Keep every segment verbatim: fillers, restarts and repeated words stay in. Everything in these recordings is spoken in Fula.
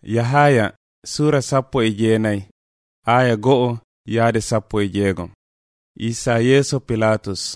Yahaya sura sappo e jeenayi aya go'o yaade sappo e jeegom. Isa yeeso Pilatus.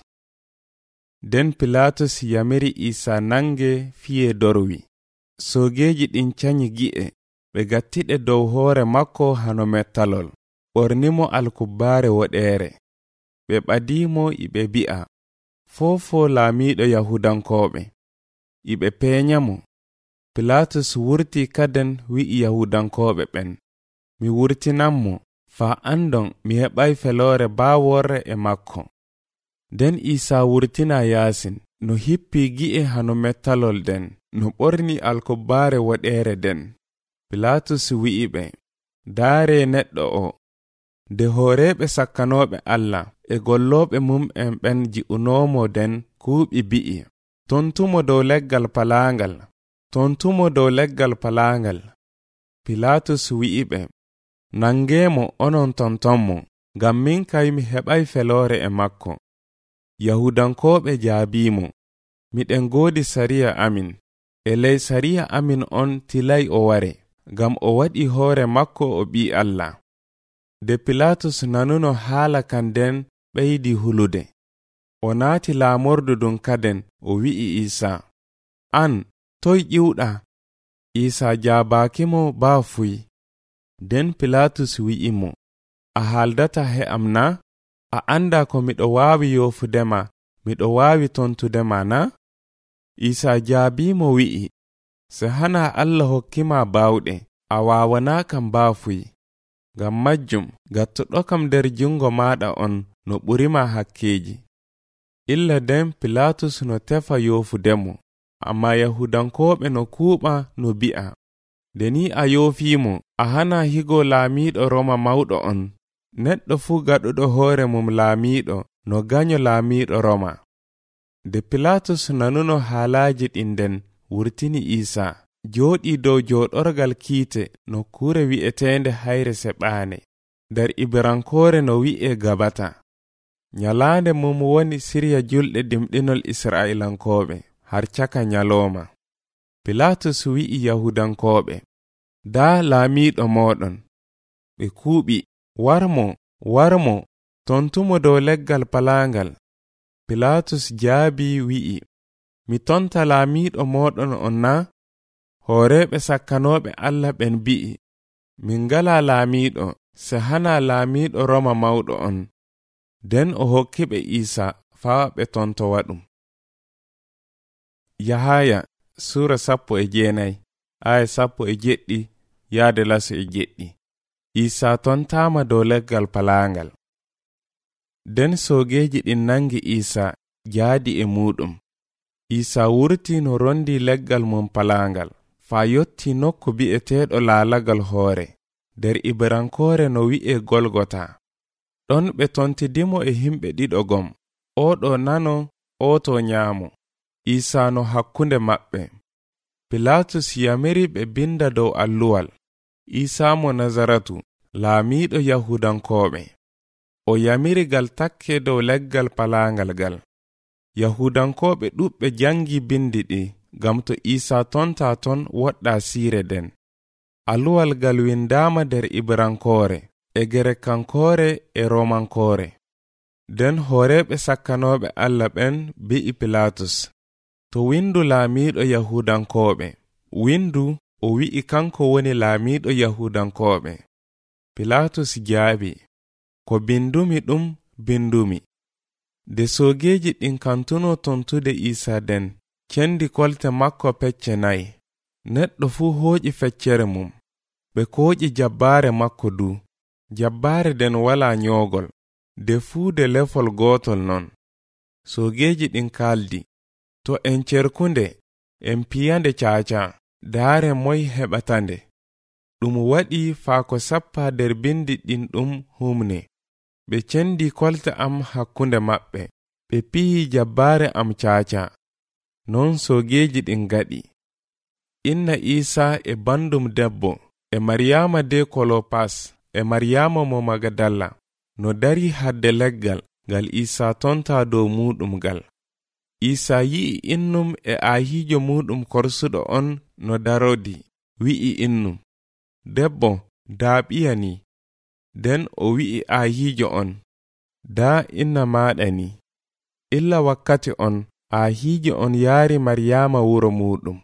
Den Pilatus yamiri Isa nange fiye dorwi. Sogeji ɗin canyi gi'e ɓe gattiɗe dow hoore makko hano mettalol, ɓornimo alkubbare woɗeere. Ɓe ɓadimo iɓe bi'a, fofo laamiɗo Yahudankoɓe. Iɓe peeñamo. Pilatus wurti kaden wi'i Yahudankoɓe ɓen, mi wurtinanmo, faa andon mi heɓay felore baaworre e makko. Den Isa wurtina yaasin, no hippi gi'e hano mettalol den, no ɓorni alkubbare woɗeere den. Pilatus wi'i ɓe, daare neɗɗo o. De hooreɓe sakkanoɓe Allah e golloɓe mum en ɓen ji'unomo den kuuɓi bi'i, tontumo dow leggal palaangal, tontumo dow leggal palaangal. Pilatus wi'i ɓe, nangemo onon tontonmo, ngam min kay mi heɓay felore e makko. Yahudankoɓe jaabimo, miɗen goodi sariya amin, e ley sariya amin on tilay o ware, ngam o waɗi hoore makko o ɓi Allah. De Pilatus nanuno haala kan den ɓeydi hulude. O naati laamordu ɗum kaden o wi'i Isa, an toy ƴiwɗa? Isa jaabaakimo baafuy. Den Pilatus wi'imo, a haaldata he am na? A anda ko miɗo waawi yoofudema, miɗo waawi tontudema na? Isa jaabimo wi'i, se hana Allah hokkima baawɗe, a waawana kam baafuy. Ngam majjum gattuɗo kam nder jungo maɗa on no ɓurima hakkeji. Illa den Pilatus no tefa yoofudemo, amma Yahudankoɓe no kuuɓa no bi'a, deni a yoofimo, a hana higo laamiɗo Roma mawɗo on. Neɗɗo fu gaɗuɗo hoore mum laamiɗo no ganyo laamiɗo Roma. De Pilatus nanuno haalaji ɗin den wurtini Isa, jooɗi dow jooɗorgal kiite nokkure wi'etende hayre seɓaane, nder Ibrankoore no wi'e Gabata. Nyalaande mum woni sirya julɗe dimɗinol Isra'ilankoɓe har caka nyalooma. Pilatus wi'i Yahudankoɓe, daa laamiɗo moɗon. Ɓe kuuɓi, warmo, warmo, tontumo dow leggal palaangal. Pilatus jaabi wi'i, mi tonta laamiɗo moɗon on na? Hooreɓe sakkanoɓe Allah ɓen bi'i, min ngala laamiɗo, se hana laamiɗo Roma mawɗo on. Den o hokkiɓe Isa faa ɓe tontowa ɗum. Yahaya sura sappo e jeenayi aya sappo e jeɗɗi yaade laso e jeɗɗi. Isa tontama dow leggal palaangal. Den sogeji ɗin nangi Isa jaadi e muɗum. Isa wurti no rondi leggal mum palaangal, faa yotti nokku bi'eteɗo laalagal hoore, nder Ibrankoore no wi'e Golgota. Ɗon ɓe tontidimo e himɓe ɗiɗo gom, oɗo nano, oto nyaamo. Isa no hakkunde maɓɓe. Pilatus yamiri ɓe binda dow alluwal, Isa mo Nazaratu, laamiɗo Yahudankoɓe. O yamiri gal takke dow leggal palaangal gal. Yahudankoɓe ɗuɓɓe jangi bindi ɗi, gam to Isa tonta ton woɗɗa siire den. Alluwal gal windama nder Ibrankoore, e Gerekankoore e Romankoore. Den hooreɓe sakkanoɓe Allah ɓen bi'i Pilatus, to windu laamiɗo Yahudankoɓe, windu o wi'i kanko woni laamiɗo Yahudankoɓe. Pilatus jaabi, ko bindumi ɗum bindumi. De sogeji ɗin kantuno tontude Isa den, cendi kolte makko pecce nayi. Neɗɗo fu hooƴi feccere mum. Ɓe kooƴi jabbaare makko du. Jabbaare den wala nyoogol, de fuu de lefol gootol non. Sogeji ɗin kaldi, to en cerkunde, en piyande caaca, daare moy heɓatande. Ɗum waɗi faa ko sappa der bindi ɗin ɗum humne. Ɓe cendi kolte am hakkunde maɓɓe, ɓe piyi jabbaare am caaca. Non sogeji ɗin gaɗi. Inna Isa e bandum debbo, e Maryama de Kolopas, e Maryama mo Magadalla, no dari hadde leggal gal Isa tonta dow muɗum gal. Isa yi'i innum e ahijo muɗum korsuɗo on no darodi, wi'i innum, debbo daa ɓiyani, nden o wi'i aahiijo on, daa inna maaɗa ni. Illa wakkati on aahiijo on yaari Maryaama wuro muɗum.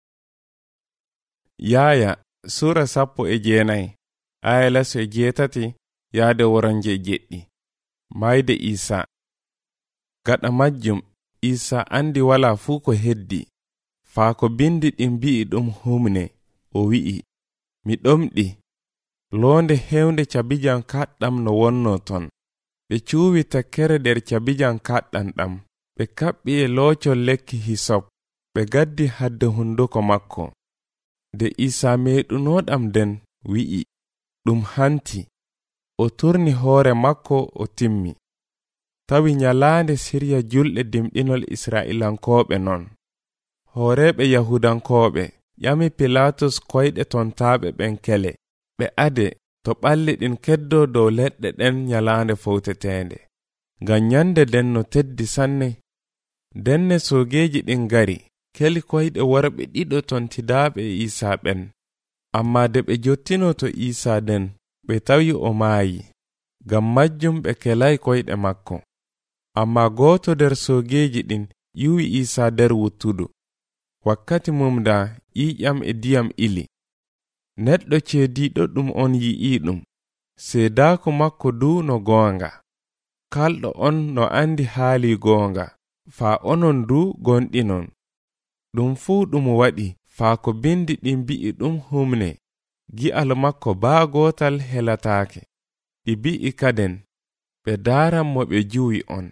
Yaaya Sura sappo e jeenayi aya leso e jeetati yaade woronje jeɗɗi. Mayde Isa. Gaɗa majjum Isa andi wala fuu ko heddi, faa ko bindi ɗin mbi'i ɗum humne, o wi'i, mi ɗomɗi. Loonde hewnde cabijan kaɗɗam no wonno ton. Ɓe cuuwi tekkere nder cabijan kaɗɗam ɗam, ɓe kaɓɓi e loocol lekki hisop, ɓe gaddi hadde hunduko makko. De Isa meɗunoɗam den wi'i, ɗum hanti. O turni hoore makko o timmi. Tawi nyalaande sirya julɗe dimɗinol Isra'ilankooɓe non. Hooreɓe Yahudankooɓe ƴami Pilatus koyɗe tontaaɓe ɓen kele, ɓe ade to ɓalli ɗin keddo dow leɗɗe ɗen nyalaande fowteteende. Ngam nyande den no teddi sanne. Denne soogeeji ɗin gari, keli koyɗe worɓe ɗiɗo tontidaaɓe Isa ɓen. Amma de ɓe jottino to Isa den, ɓe tawi o maayi. Ngam majjum ɓe kelay koyɗe makko. Amma gooto nder soogeeji ɗin ƴiwi Isa nder wuttudu. Wakkati mum da ƴiƴam e diyam ili. Neɗɗo ceediiɗo ɗum on yi'i ɗum, seedaako makko du no goonga. Kalɗo on no andi haali goonga, faa onon du gonɗinon. Ɗum fuu ɗum waɗi faa ko bindi ɗin bi'i ɗum humne. Gi'al makko baa gootal helataake. I bi'i kaden, ɓe daaran mo ɓe juwi on.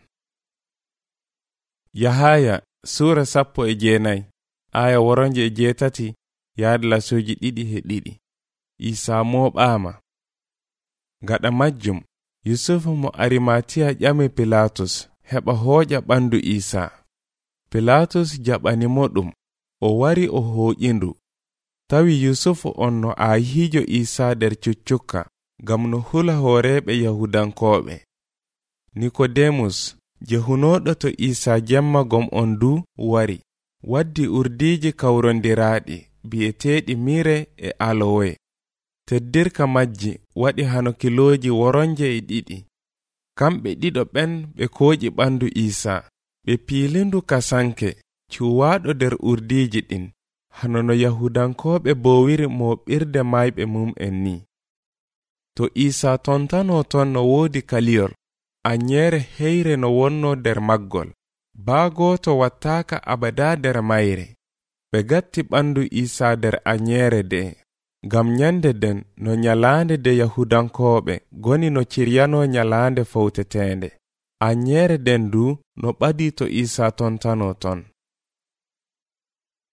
Yahaya Sura sappo e jeenayi aya woronje e jeetati yaade lasuji ɗiɗi he ɗiɗi. Isa mooɓaama. Gaɗa majjum Yusufu mo Arimatiya ƴami Pilatus heɓa hooƴa ɓandu Isa. Pilatus jaɓani mo ɗum, o wari o hooƴindu. Tawi Yusufu on no aahiijo Isa nder cuccukka, ngam no hula hooreɓe Yahudankooɓe. Nikodemus jehunoɗo to Isa jemma gom on du wari, waddi urdiiji kawrondiraaɗi bi'eteeɗi mire e alowe. Teddirka majji waɗi hano kilooji woronje e ɗiɗi. Kamɓe ɗiɗo ɓen ɓe kooƴi ɓandu Isa, ɓe piilindu kasanke cuwaaɗo nder urdiiji ɗin, hano no Yahudankooɓe boowiri mooɓirde mayɓe mum en ni. To Isa tontano ton no woodi kaliyol, anyere heyre no wonno nder maggol, baa gooto wattaaka abada nder mayre. Ɓe gatti ɓandu Isa nder anyere de, ngam nyande den no nyalaande de Yahudankooɓe goni no ciryano nyalaande fowteteende. Anyere den du no ɓadi to Isa tontano ton.